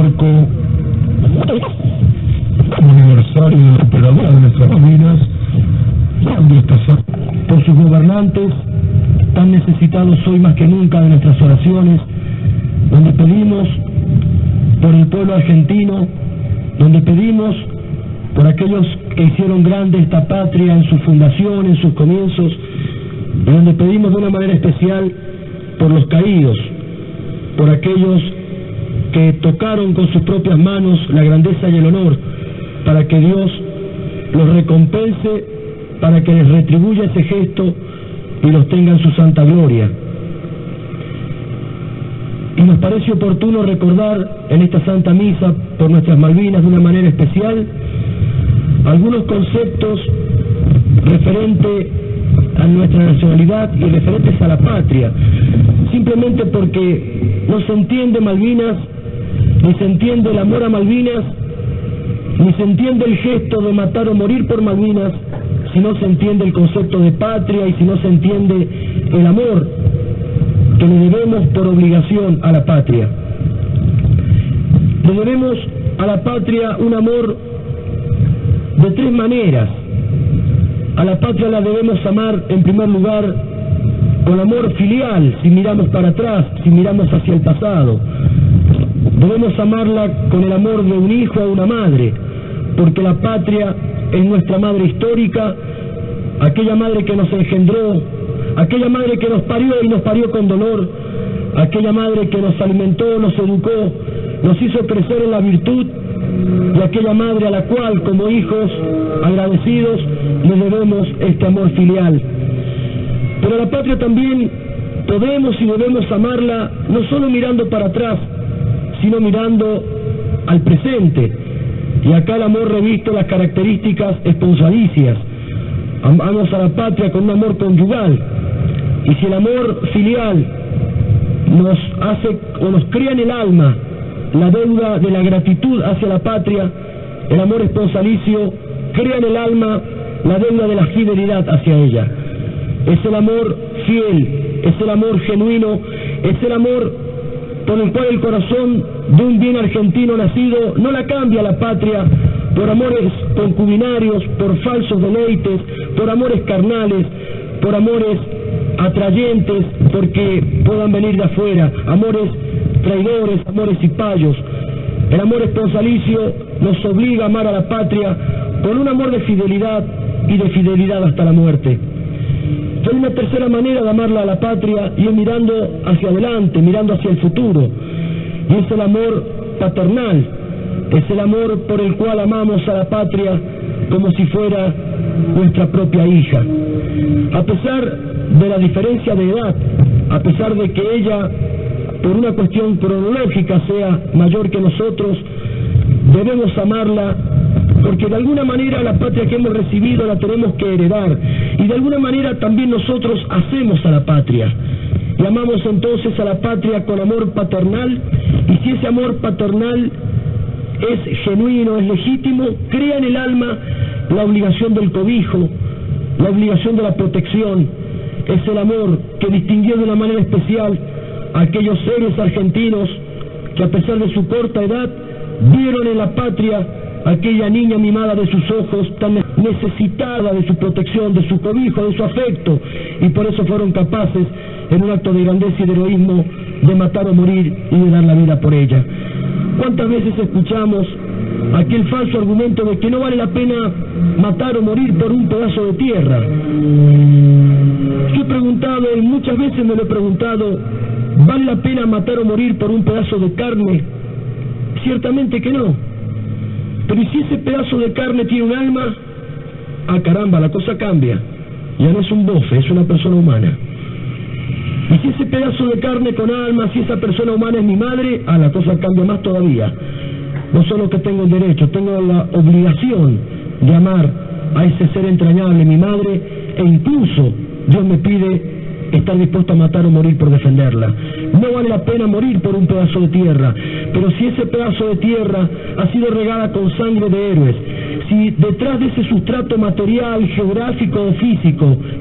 marco aniversario de la operadora de nuestras Malvinas, por sus gobernantes, tan necesitados hoy más que nunca de nuestras oraciones, donde pedimos por el pueblo argentino, donde pedimos por aquellos que hicieron grande esta patria en su fundación, en sus comienzos, y donde pedimos de una manera especial por los caídos, por aquellos que tocaron con sus propias manos la grandeza y el honor, para que Dios los recompense, para que les retribuya ese gesto y los tenga en su santa gloria. Y nos parece oportuno recordar en esta Santa Misa por nuestras Malvinas de una manera especial algunos conceptos referentes a nuestra nacionalidad y referentes a la patria, simplemente porque no se entiende Malvinas, ni se entiende el amor a Malvinas, ni se entiende el gesto de matar o morir por Malvinas, si no se entiende el concepto de patria y si no se entiende el amor que le debemos por obligación a la patria. Le debemos a la patria un amor de tres maneras. A la patria la debemos amar en primer lugar con amor filial, si miramos para atrás, si miramos hacia el pasado. Debemos amarla con el amor de un hijo a una madre, porque la patria es nuestra madre histórica, aquella madre que nos engendró, aquella madre que nos parió y nos parió con dolor, aquella madre que nos alimentó, nos educó, nos hizo crecer en la virtud, y aquella madre a la cual, como hijos agradecidos, le debemos este amor filial. Pero a la patria también podemos y debemos amarla no solo mirando para atrás, sino mirando al presente. Y acá el amor reviste las características esponsalicias. Amamos a la patria con un amor conyugal. Y si el amor filial nos hace o nos crea en el alma la deuda de la gratitud hacia la patria, el amor esponsalicio crea en el alma la deuda de la fidelidad hacia ella. Es el amor fiel, es el amor genuino, es el amor por el cual el corazón de un bien argentino nacido no la cambia la patria por amores concubinarios, por falsos deleites, por amores carnales, por amores atrayentes, porque puedan venir de afuera, amores traidores, amores cipayos. El amor esponsalicio nos obliga a amar a la patria con un amor de fidelidad y de fidelidad hasta la muerte. Hay una tercera manera de amarla a la patria y es mirando hacia adelante, mirando hacia el futuro, y es el amor paternal, es el amor por el cual amamos a la patria como si fuera nuestra propia hija. A pesar de la diferencia de edad, a pesar de que ella, por una cuestión cronológica, sea mayor que nosotros, debemos amarla porque de alguna manera la patria que hemos recibido la tenemos que heredar, y de alguna manera también nosotros hacemos a la patria. Y amamos entonces a la patria con amor paternal, y si ese amor paternal es genuino, es legítimo, crea en el alma la obligación del cobijo, la obligación de la protección. Es el amor que distinguió de una manera especial a aquellos seres argentinos que, a pesar de su corta edad, vieron en la patria aquella niña mimada de sus ojos, tan necesitada de su protección, de su cobijo, de su afecto, y por eso fueron capaces, en un acto de grandeza y de heroísmo, de matar o morir y de dar la vida por ella. ¿Cuántas veces escuchamos aquel falso argumento de que no vale la pena matar o morir por un pedazo de tierra? Yo he preguntado, y muchas veces me lo he preguntado, ¿vale la pena matar o morir por un pedazo de carne? Ciertamente que no. Pero ¿y si ese pedazo de carne tiene un alma? Ah, caramba, la cosa cambia. Ya no es un bofe, es una persona humana. Y si ese pedazo de carne con alma, si esa persona humana es mi madre, ah, la cosa cambia más todavía. No solo que tengo el derecho, tengo la obligación de amar a ese ser entrañable, mi madre, e incluso Dios me pide estar dispuesto a matar o morir por defenderla. No vale la pena morir por un pedazo de tierra, pero si ese pedazo de tierra ha sido regada con sangre de héroes, si detrás de ese sustrato material, geográfico o físico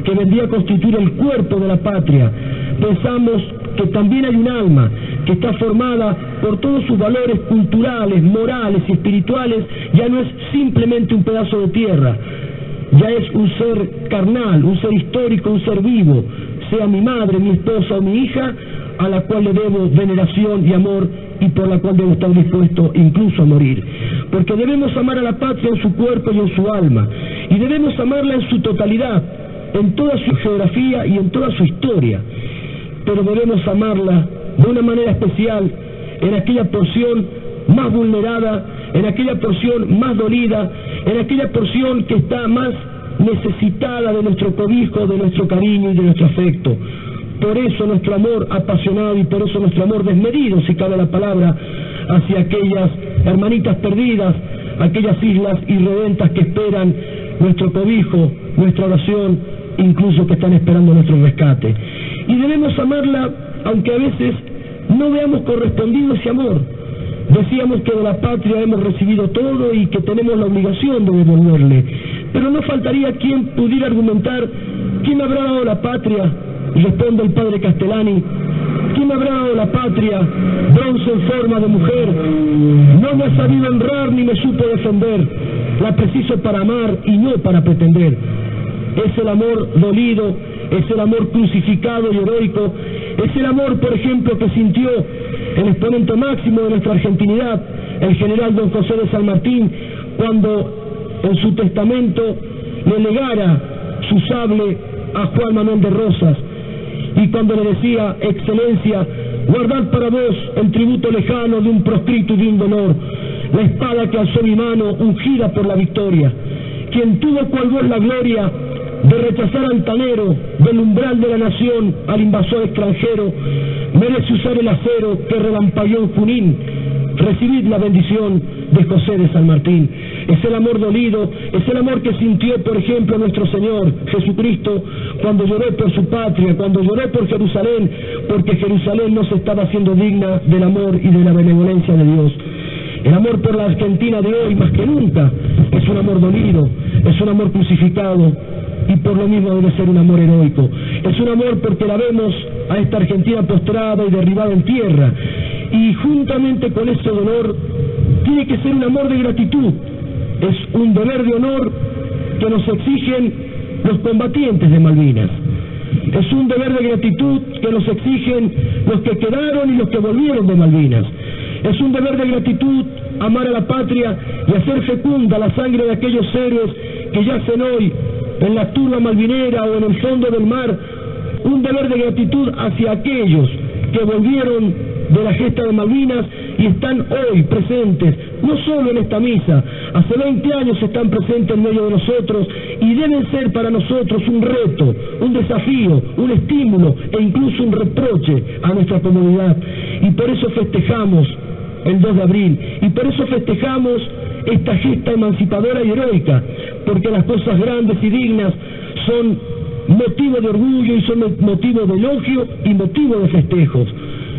que vendría a constituir el cuerpo de la patria. Pensamos que también hay un alma que está formada por todos sus valores culturales, morales y espirituales. Ya no es simplemente un pedazo de tierra, ya es un ser carnal, un ser histórico, un ser vivo, sea mi madre, mi esposa o mi hija, a la cual le debo veneración y amor, y por la cual debo estar dispuesto incluso a morir. Porque debemos amar a la patria en su cuerpo y en su alma, y debemos amarla en su totalidad, en toda su geografía y en toda su historia. Pero debemos amarla de una manera especial en aquella porción más vulnerada, en aquella porción más dolida, en aquella porción que está más necesitada de nuestro cobijo, de nuestro cariño y de nuestro afecto. Por eso nuestro amor apasionado y por eso nuestro amor desmedido, si cabe la palabra, hacia aquellas hermanitas perdidas, aquellas islas irredentas que esperan nuestro cobijo, nuestra oración, incluso que están esperando nuestro rescate. Y debemos amarla aunque a veces no veamos correspondido ese amor. Decíamos que de la patria hemos recibido todo y que tenemos la obligación de devolverle. Pero no faltaría quien pudiera argumentar: ¿quién habrá dado la patria? Y responde el padre Castellani: ¿quién habrá dado la patria? Bronce en forma de mujer. No me ha sabido honrar ni me supo defender. La preciso para amar y no para pretender. Es el amor dolido, es el amor crucificado y heroico, es el amor, por ejemplo, que sintió el exponente máximo de nuestra argentinidad, el general don José de San Martín, cuando en su testamento le legara su sable a Juan Manuel de Rosas, y cuando le decía: excelencia, guardad para vos el tributo lejano de un proscrito y de un dolor, la espada que alzó mi mano ungida por la victoria, quien tuvo cual vos la gloria de rechazar altanero del umbral de la nación al invasor extranjero, merece usar el acero que relampagueó en Junín. Recibid la bendición de José de San Martín. Es el amor dolido, es el amor que sintió, por ejemplo, nuestro Señor Jesucristo cuando lloró por su patria, cuando lloró por Jerusalén, porque Jerusalén no se estaba haciendo digna del amor y de la benevolencia de Dios. El amor por la Argentina de hoy, más que nunca, es un amor dolido, es un amor crucificado, y por lo mismo debe ser un amor heroico. Es un amor porque la vemos a esta Argentina postrada y derribada en tierra, y juntamente con ese dolor tiene que ser un amor de gratitud. Es un deber de honor que nos exigen los combatientes de Malvinas. Es un deber de gratitud que nos exigen los que quedaron y los que volvieron de Malvinas. Es un deber de gratitud amar a la patria y hacer fecunda la sangre de aquellos héroes que yacen hoy en la turba malvinera o en el fondo del mar. Un deber de gratitud hacia aquellos que volvieron de la gesta de Malvinas y están hoy presentes, no solo en esta misa, hace 20 años están presentes en medio de nosotros y deben ser para nosotros un reto, un desafío, un estímulo e incluso un reproche a nuestra comunidad. Y por eso festejamos el 2 de abril, y por eso festejamos esta gesta emancipadora y heroica, porque las cosas grandes y dignas son motivo de orgullo y son motivo de elogio y motivo de festejos.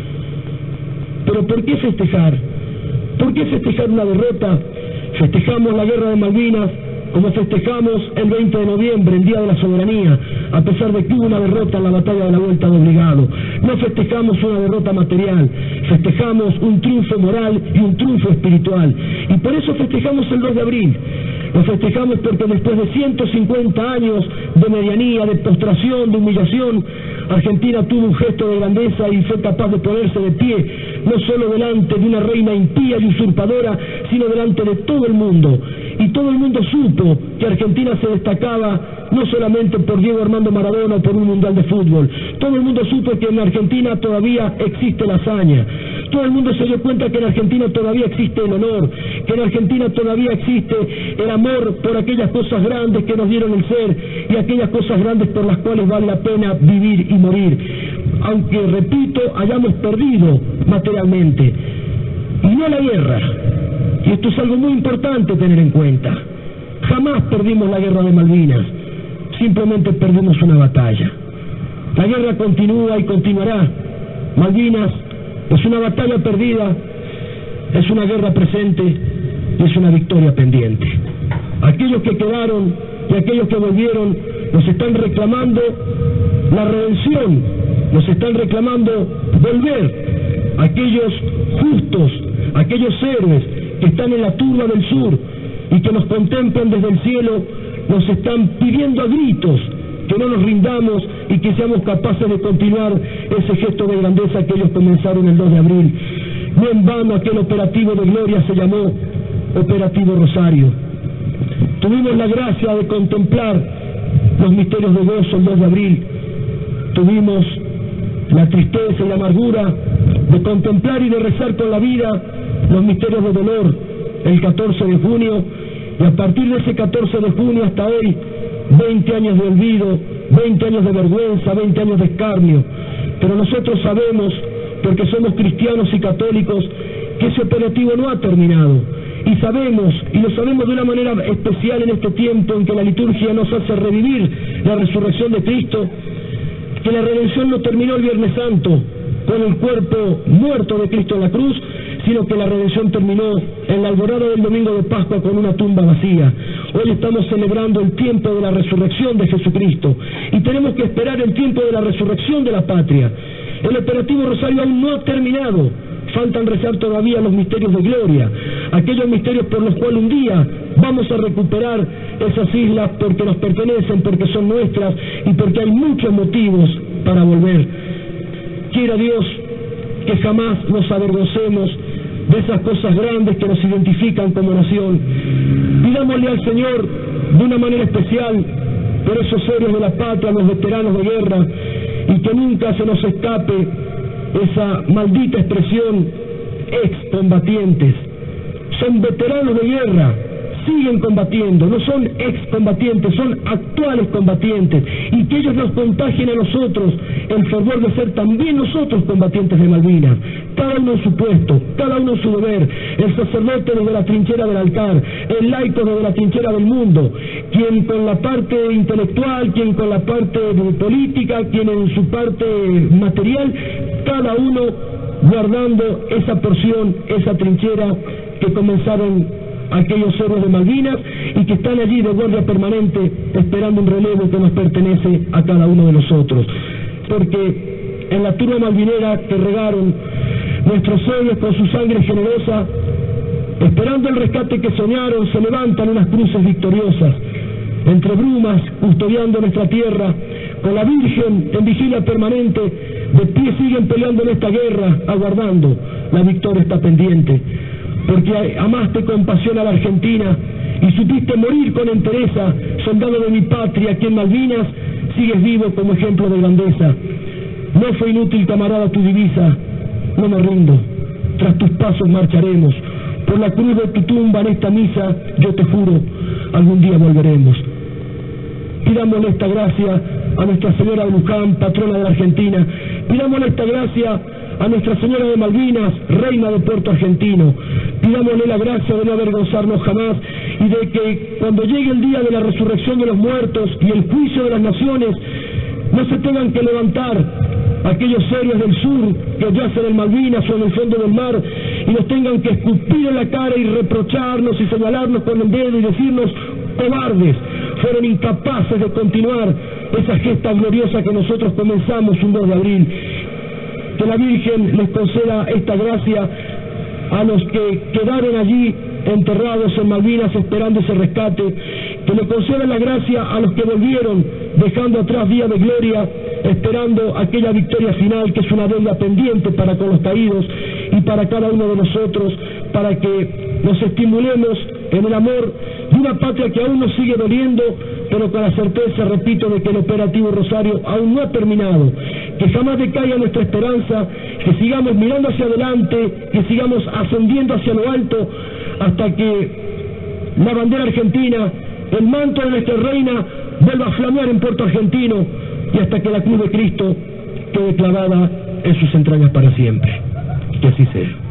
Pero ¿por qué festejar? ¿Por qué festejar una derrota? Festejamos la guerra de Malvinas como festejamos el 20 de noviembre, el Día de la Soberanía, a pesar de que hubo una derrota en la batalla de la Vuelta de Obligado. No festejamos una derrota material, festejamos un triunfo moral y un triunfo espiritual. Y por eso festejamos el 2 de abril. Lo festejamos porque después de 150 años de medianía, de postración, de humillación, Argentina tuvo un gesto de grandeza y fue capaz de ponerse de pie, no solo delante de una reina impía y usurpadora, sino delante de todo el mundo. Y todo el mundo supo que Argentina se destacaba no solamente por Diego Armando Maradona o por un mundial de fútbol. Todo el mundo supo que en Argentina todavía existe la hazaña. Todo el mundo se dio cuenta que en Argentina todavía existe el honor, que en Argentina todavía existe el amor por aquellas cosas grandes que nos dieron el ser y aquellas cosas grandes por las cuales vale la pena vivir y morir. Aunque, repito, hayamos perdido materialmente. Y no la guerra. Y esto es algo muy importante tener en cuenta. Jamás perdimos la guerra de Malvinas, simplemente perdimos una batalla. La guerra continúa y continuará. Malvinas es una batalla perdida, es una guerra presente y es una victoria pendiente. Aquellos que quedaron y aquellos que volvieron nos están reclamando la redención, nos están reclamando volver. Aquellos justos, aquellos héroes que están en la turba del sur y que nos contemplan desde el cielo, nos están pidiendo a gritos que no nos rindamos y que seamos capaces de continuar ese gesto de grandeza que ellos comenzaron el 2 de abril. No en vano aquel operativo de gloria se llamó Operativo Rosario. Tuvimos la gracia de contemplar los misterios de gozo el 2 de abril. Tuvimos la tristeza y la amargura de contemplar y de rezar con la vida los misterios de dolor el 14 de junio, y a partir de ese 14 de junio hasta hoy, 20 años de olvido, 20 años de vergüenza, 20 años de escarnio. Pero nosotros sabemos, porque somos cristianos y católicos, que ese operativo no ha terminado. Y sabemos, y lo sabemos de una manera especial en este tiempo en que la liturgia nos hace revivir la resurrección de Cristo, que la redención no terminó el Viernes Santo con el cuerpo muerto de Cristo en la cruz, sino que la redención terminó en la alborada del domingo de Pascua con una tumba vacía. Hoy estamos celebrando el tiempo de la resurrección de Jesucristo y tenemos que esperar el tiempo de la resurrección de la patria. El operativo Rosario aún no ha terminado. Faltan rezar todavía los misterios de gloria, aquellos misterios por los cuales un día vamos a recuperar esas islas porque nos pertenecen, porque son nuestras y porque hay muchos motivos para volver. Quiera Dios que jamás nos avergoncemos de esas cosas grandes que nos identifican como nación. Pidámosle al Señor de una manera especial por esos héroes de la patria, los veteranos de guerra, y que nunca se nos escape esa maldita expresión excombatientes. Son veteranos de guerra, siguen combatiendo, no son excombatientes, son actuales combatientes, y que ellos nos contagien a nosotros el fervor de ser también nosotros combatientes de Malvinas, cada uno en su puesto, cada uno en su deber, el sacerdote desde la trinchera del altar, el laico desde la trinchera del mundo, quien con la parte intelectual, quien con la parte política, quien en su parte material, cada uno guardando esa porción, esa trinchera que comenzaron aquellos héroes de Malvinas y que están allí de guardia permanente esperando un relevo que nos pertenece a cada uno de nosotros. Porque en la turba malvinera que regaron nuestros héroes con su sangre generosa, esperando el rescate que soñaron, se levantan unas cruces victoriosas entre brumas, custodiando nuestra tierra, con la Virgen en vigilia permanente, de pie siguen peleando en esta guerra, aguardando, la victoria está pendiente. Porque amaste con pasión a la Argentina y supiste morir con entereza, soldado de mi patria, que en Malvinas sigues vivo como ejemplo de grandeza. No fue inútil, camarada, tu divisa, no me rindo, tras tus pasos marcharemos, por la cruz de tu tumba en esta misa, yo te juro, algún día volveremos. Pidámosle esta gracia a Nuestra Señora de Luján, patrona de la Argentina, pidámosle esta gracia a Nuestra Señora de Malvinas, reina de Puerto Argentino. Pidámosle la gracia de no avergonzarnos jamás y de que cuando llegue el día de la resurrección de los muertos y el juicio de las naciones, no se tengan que levantar aquellos héroes del sur que yacen en Malvinas o en el fondo del mar y nos tengan que escupir en la cara y reprocharnos y señalarnos con el dedo y decirnos cobardes, fueron incapaces de continuar esa gesta gloriosa que nosotros comenzamos un 2 de abril. Que la Virgen les conceda esta gracia a los que quedaron allí enterrados en Malvinas esperando ese rescate, que le conceda la gracia a los que volvieron dejando atrás día de gloria, esperando aquella victoria final que es una deuda pendiente para con los caídos y para cada uno de nosotros, para que nos estimulemos en el amor de una patria que aún nos sigue doliendo, pero con la certeza, repito, de que el operativo Rosario aún no ha terminado, que jamás decaiga nuestra esperanza, que sigamos mirando hacia adelante, que sigamos ascendiendo hacia lo alto, hasta que la bandera argentina, el manto de nuestra reina, vuelva a flamear en Puerto Argentino, y hasta que la cruz de Cristo quede clavada en sus entrañas para siempre. Que así sea.